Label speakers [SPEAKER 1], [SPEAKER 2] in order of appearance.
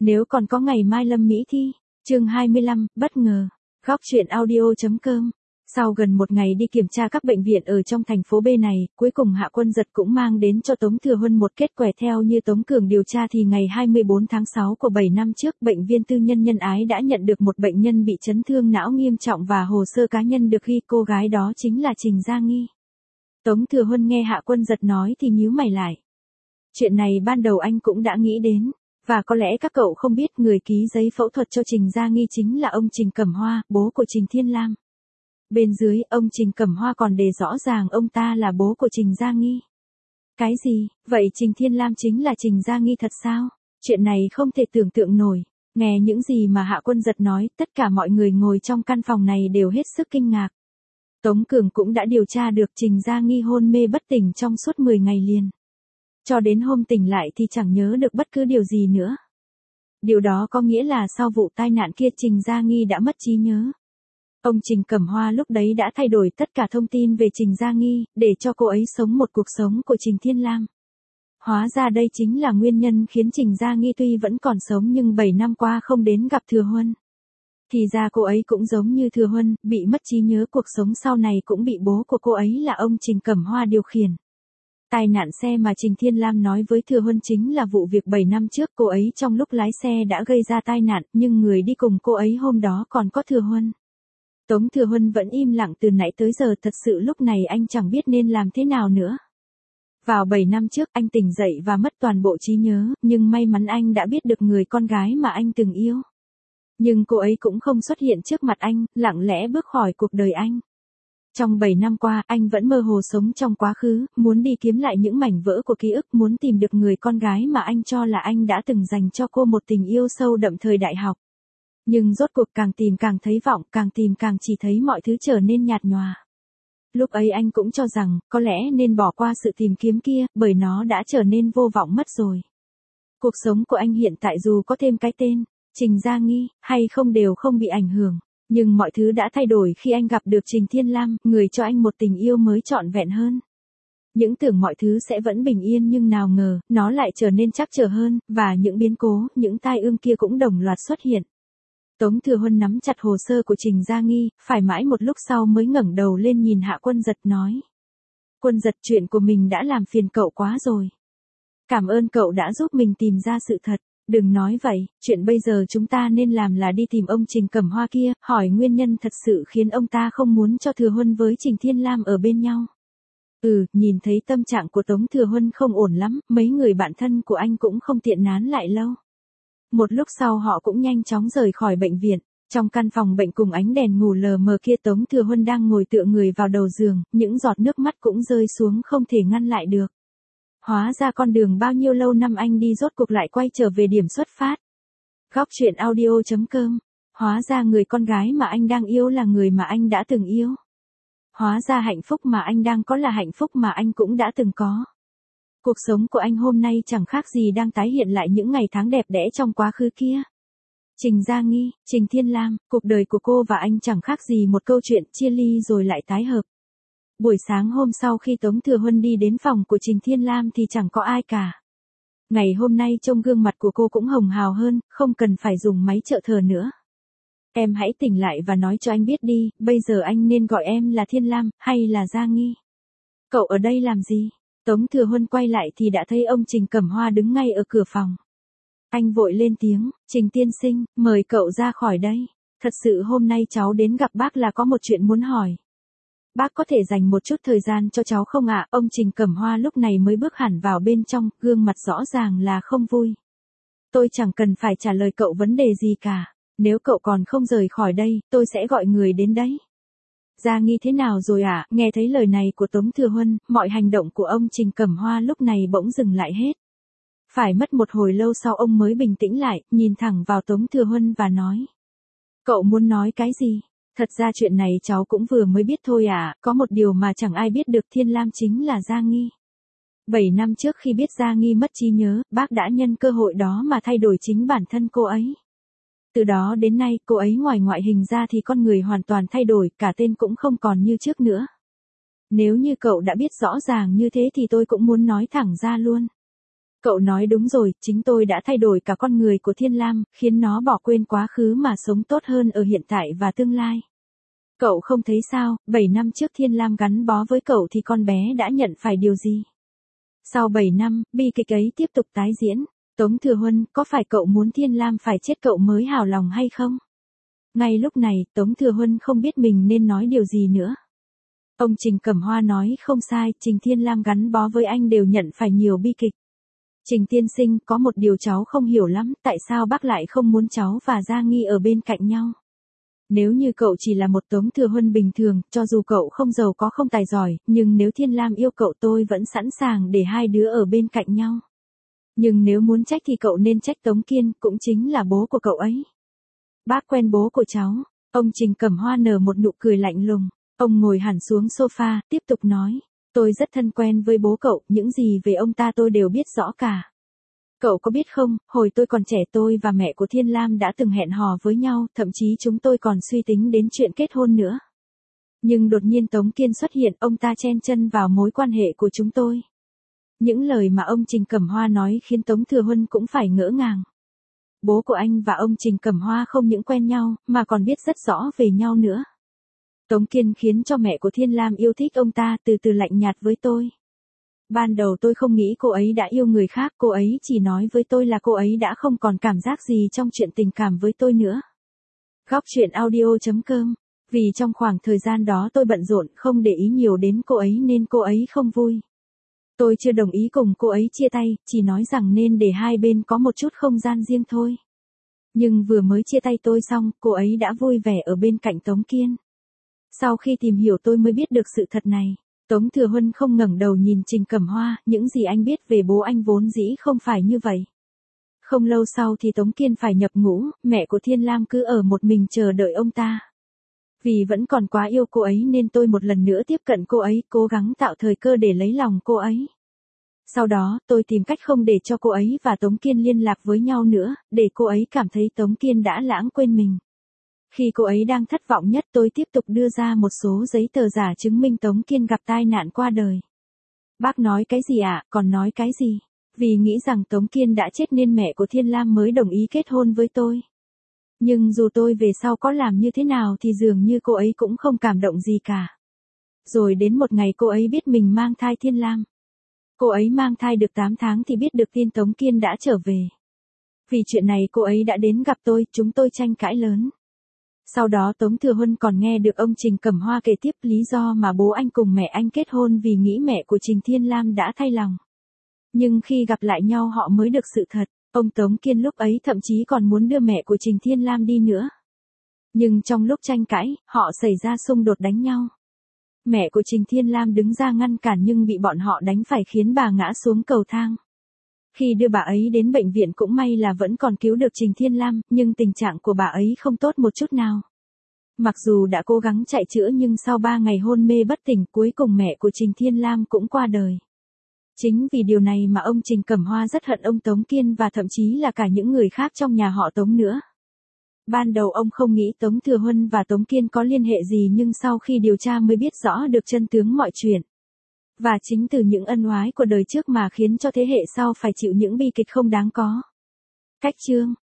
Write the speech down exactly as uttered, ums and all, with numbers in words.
[SPEAKER 1] Nếu còn có ngày mai Lâm Mỹ thi. Chương hai mươi lăm, bất ngờ. Góc truyện audio.com. Sau gần một ngày đi kiểm tra các bệnh viện ở trong thành phố B này, cuối cùng Hạ Quân Giật cũng mang đến cho Tống Thừa Huân một kết quả. Theo như Tống Cường điều tra thì ngày hai mươi bốn tháng sáu của bảy năm trước, bệnh viện tư nhân Nhân Ái đã nhận được một bệnh nhân bị chấn thương não nghiêm trọng và hồ sơ cá nhân được ghi cô gái đó chính là Trình Gia Nghi. Tống Thừa Huân nghe Hạ Quân Giật nói thì nhíu mày lại. Chuyện này ban đầu anh cũng đã nghĩ đến. Và có lẽ các cậu không biết người ký giấy phẫu thuật cho Trình Gia Nghi chính là ông Trình Cẩm Hoa, bố của Trình Thiên Lam. Bên dưới, ông Trình Cẩm Hoa còn đề rõ ràng ông ta là bố của Trình Gia Nghi. Cái gì, vậy Trình Thiên Lam chính là Trình Gia Nghi thật sao? Chuyện này không thể tưởng tượng nổi. Nghe những gì mà Hạ Quân Giật nói, tất cả mọi người ngồi trong căn phòng này đều hết sức kinh ngạc. Tống Cường cũng đã điều tra được Trình Gia Nghi hôn mê bất tỉnh trong suốt mười ngày liền. Cho đến hôm tỉnh lại thì chẳng nhớ được bất cứ điều gì nữa. Điều đó có nghĩa là sau vụ tai nạn kia Trình Gia Nghi đã mất trí nhớ. Ông Trình Cẩm Hoa lúc đấy đã thay đổi tất cả thông tin về Trình Gia Nghi, để cho cô ấy sống một cuộc sống của Trình Thiên Lam. Hóa ra đây chính là nguyên nhân khiến Trình Gia Nghi tuy vẫn còn sống nhưng bảy năm qua không đến gặp Thừa Huân. Thì ra cô ấy cũng giống như Thừa Huân, bị mất trí nhớ, cuộc sống sau này cũng bị bố của cô ấy là ông Trình Cẩm Hoa điều khiển. Tai nạn xe mà Trình Thiên Lam nói với Thừa Huân chính là vụ việc bảy năm trước cô ấy trong lúc lái xe đã gây ra tai nạn, nhưng người đi cùng cô ấy hôm đó còn có Thừa Huân. Tống Thừa Huân vẫn im lặng từ nãy tới giờ, thật sự lúc này anh chẳng biết nên làm thế nào nữa. Vào bảy năm trước anh tỉnh dậy và mất toàn bộ trí nhớ, nhưng may mắn anh đã biết được người con gái mà anh từng yêu. Nhưng cô ấy cũng không xuất hiện trước mặt anh, lặng lẽ bước khỏi cuộc đời anh. Trong bảy năm qua, anh vẫn mơ hồ sống trong quá khứ, muốn đi kiếm lại những mảnh vỡ của ký ức, muốn tìm được người con gái mà anh cho là anh đã từng dành cho cô một tình yêu sâu đậm thời đại học. Nhưng rốt cuộc càng tìm càng thấy vọng, càng tìm càng chỉ thấy mọi thứ trở nên nhạt nhòa. Lúc ấy anh cũng cho rằng, có lẽ nên bỏ qua sự tìm kiếm kia, bởi nó đã trở nên vô vọng mất rồi. Cuộc sống của anh hiện tại dù có thêm cái tên, Trình Gia Nghi, hay không đều không bị ảnh hưởng. Nhưng mọi thứ đã thay đổi khi anh gặp được Trình Thiên Lam, người cho anh một tình yêu mới trọn vẹn hơn. Những tưởng mọi thứ sẽ vẫn bình yên nhưng nào ngờ, nó lại trở nên trắc trở hơn, và những biến cố, những tai ương kia cũng đồng loạt xuất hiện. Tống Thừa Huân nắm chặt hồ sơ của Trình Gia Nghi, phải mãi một lúc sau mới ngẩng đầu lên nhìn Hạ Quân Giật nói. Quân Giật, chuyện của mình đã làm phiền cậu quá rồi. Cảm ơn cậu đã giúp mình tìm ra sự thật. Đừng nói vậy, chuyện bây giờ chúng ta nên làm là đi tìm ông Trình Cẩm Hoa kia, hỏi nguyên nhân thật sự khiến ông ta không muốn cho Thừa Huân với Trình Thiên Lam ở bên nhau. Ừ, nhìn thấy tâm trạng của Tống Thừa Huân không ổn lắm, mấy người bạn thân của anh cũng không tiện nán lại lâu. Một lúc sau họ cũng nhanh chóng rời khỏi bệnh viện. Trong căn phòng bệnh cùng ánh đèn ngủ lờ mờ kia, Tống Thừa Huân đang ngồi tựa người vào đầu giường, những giọt nước mắt cũng rơi xuống không thể ngăn lại được. Hóa ra con đường bao nhiêu lâu năm anh đi rốt cuộc lại quay trở về điểm xuất phát. Góc truyện audio.com. Hóa ra người con gái mà anh đang yêu là người mà anh đã từng yêu. Hóa ra hạnh phúc mà anh đang có là hạnh phúc mà anh cũng đã từng có. Cuộc sống của anh hôm nay chẳng khác gì đang tái hiện lại những ngày tháng đẹp đẽ trong quá khứ kia. Trình Gia Nghi, Trình Thiên Lam, cuộc đời của cô và anh chẳng khác gì một câu chuyện chia ly rồi lại tái hợp. Buổi sáng hôm sau khi Tống Thừa Huân đi đến phòng của Trình Thiên Lam thì chẳng có ai cả. Ngày hôm nay trông gương mặt của cô cũng hồng hào hơn, không cần phải dùng máy trợ thở nữa. Em hãy tỉnh lại và nói cho anh biết đi, bây giờ anh nên gọi em là Thiên Lam, hay là Gia Nghi? Cậu ở đây làm gì? Tống Thừa Huân quay lại thì đã thấy ông Trình Cẩm Hoa đứng ngay ở cửa phòng. Anh vội lên tiếng, Trình tiên sinh, mời cậu ra khỏi đây. Thật sự hôm nay cháu đến gặp bác là có một chuyện muốn hỏi. Bác có thể dành một chút thời gian cho cháu không ạ? Ông Trình Cẩm Hoa lúc này mới bước hẳn vào bên trong, gương mặt rõ ràng là không vui. Tôi chẳng cần phải trả lời cậu vấn đề gì cả. Nếu cậu còn không rời khỏi đây, tôi sẽ gọi người đến đấy. Gia Nghi thế nào rồi ạ? À? Nghe thấy lời này của Tống Thừa Huân, mọi hành động của ông Trình Cẩm Hoa lúc này bỗng dừng lại hết. Phải mất một hồi lâu sau ông mới bình tĩnh lại, nhìn thẳng vào Tống Thừa Huân và nói. Cậu muốn nói cái gì? Thật ra chuyện này cháu cũng vừa mới biết thôi à, có một điều mà chẳng ai biết được, Thiên Lam chính là Gia Nghi. Bảy năm trước khi biết Gia Nghi mất trí nhớ, bác đã nhân cơ hội đó mà thay đổi chính bản thân cô ấy. Từ đó đến nay, cô ấy ngoài ngoại hình ra thì con người hoàn toàn thay đổi, cả tên cũng không còn như trước nữa. Nếu như cậu đã biết rõ ràng như thế thì tôi cũng muốn nói thẳng ra luôn. Cậu nói đúng rồi, chính tôi đã thay đổi cả con người của Thiên Lam, khiến nó bỏ quên quá khứ mà sống tốt hơn ở hiện tại và tương lai. Cậu không thấy sao, bảy năm trước Thiên Lam gắn bó với cậu thì con bé đã nhận phải điều gì? Sau bảy năm, bi kịch ấy tiếp tục tái diễn. Tống Thừa Huân, có phải cậu muốn Thiên Lam phải chết cậu mới hào lòng hay không? Ngay lúc này, Tống Thừa Huân không biết mình nên nói điều gì nữa. Ông Trình Cẩm Hoa nói không sai, Trình Thiên Lam gắn bó với anh đều nhận phải nhiều bi kịch. Trình tiên sinh, có một điều cháu không hiểu lắm, tại sao bác lại không muốn cháu và Gia Nghi ở bên cạnh nhau? Nếu như cậu chỉ là một Tống Thừa Huân bình thường, cho dù cậu không giàu có không tài giỏi, nhưng nếu Thiên Lam yêu cậu tôi vẫn sẵn sàng để hai đứa ở bên cạnh nhau. Nhưng nếu muốn trách thì cậu nên trách Tống Kiên, cũng chính là bố của cậu ấy. Bác quen bố của cháu. Ông Trình Cẩm Hoa nở một nụ cười lạnh lùng. Ông ngồi hẳn xuống sofa, tiếp tục nói. Tôi rất thân quen với bố cậu, những gì về ông ta tôi đều biết rõ cả. Cậu có biết không, hồi tôi còn trẻ tôi và mẹ của Thiên Lam đã từng hẹn hò với nhau, thậm chí chúng tôi còn suy tính đến chuyện kết hôn nữa. Nhưng đột nhiên Tống Kiên xuất hiện, ông ta chen chân vào mối quan hệ của chúng tôi. Những lời mà ông Trình Cẩm Hoa nói khiến Tống Thừa Huân cũng phải ngỡ ngàng. Bố của anh và ông Trình Cẩm Hoa không những quen nhau, mà còn biết rất rõ về nhau nữa. Tống Kiên khiến cho mẹ của Thiên Lam yêu thích ông ta, từ từ lạnh nhạt với tôi. Ban đầu tôi không nghĩ cô ấy đã yêu người khác, cô ấy chỉ nói với tôi là cô ấy đã không còn cảm giác gì trong chuyện tình cảm với tôi nữa. Góc truyện audio chấm com. Vì trong khoảng thời gian đó tôi bận rộn không để ý nhiều đến cô ấy nên cô ấy không vui. Tôi chưa đồng ý cùng cô ấy chia tay, chỉ nói rằng nên để hai bên có một chút không gian riêng thôi. Nhưng vừa mới chia tay tôi xong, cô ấy đã vui vẻ ở bên cạnh Tống Kiên. Sau khi tìm hiểu tôi mới biết được sự thật này. Tống Thừa Huân không ngẩng đầu nhìn Trình Cẩm Hoa, những gì anh biết về bố anh vốn dĩ không phải như vậy. Không lâu sau thì Tống Kiên phải nhập ngũ, mẹ của Thiên Lam cứ ở một mình chờ đợi ông ta. Vì vẫn còn quá yêu cô ấy nên tôi một lần nữa tiếp cận cô ấy, cố gắng tạo thời cơ để lấy lòng cô ấy. Sau đó, tôi tìm cách không để cho cô ấy và Tống Kiên liên lạc với nhau nữa, để cô ấy cảm thấy Tống Kiên đã lãng quên mình. Khi cô ấy đang thất vọng nhất tôi tiếp tục đưa ra một số giấy tờ giả chứng minh Tống Kiên gặp tai nạn qua đời. Bác nói cái gì ạ, à? Còn nói cái gì? Vì nghĩ rằng Tống Kiên đã chết nên mẹ của Thiên Lam mới đồng ý kết hôn với tôi. Nhưng dù tôi về sau có làm như thế nào thì dường như cô ấy cũng không cảm động gì cả. Rồi đến một ngày cô ấy biết mình mang thai Thiên Lam. Cô ấy mang thai được tám tháng thì biết được tin Tống Kiên đã trở về. Vì chuyện này cô ấy đã đến gặp tôi, chúng tôi tranh cãi lớn. Sau đó Tống Thừa Huân còn nghe được ông Trình Cẩm Hoa kể tiếp lý do mà bố anh cùng mẹ anh kết hôn vì nghĩ mẹ của Trình Thiên Lam đã thay lòng. Nhưng khi gặp lại nhau họ mới được sự thật, ông Tống Kiên lúc ấy thậm chí còn muốn đưa mẹ của Trình Thiên Lam đi nữa. Nhưng trong lúc tranh cãi, họ xảy ra xung đột đánh nhau. Mẹ của Trình Thiên Lam đứng ra ngăn cản nhưng bị bọn họ đánh phải khiến bà ngã xuống cầu thang. Khi đưa bà ấy đến bệnh viện cũng may là vẫn còn cứu được Trình Thiên Lam, nhưng tình trạng của bà ấy không tốt một chút nào. Mặc dù đã cố gắng chạy chữa nhưng sau ba ngày hôn mê bất tỉnh cuối cùng mẹ của Trình Thiên Lam cũng qua đời. Chính vì điều này mà ông Trình Cẩm Hoa rất hận ông Tống Kiên và thậm chí là cả những người khác trong nhà họ Tống nữa. Ban đầu ông không nghĩ Tống Thừa Huân và Tống Kiên có liên hệ gì nhưng sau khi điều tra mới biết rõ được chân tướng mọi chuyện. Và chính từ những ân oái của đời trước mà khiến cho thế hệ sau phải chịu những bi kịch không đáng có. Cách chương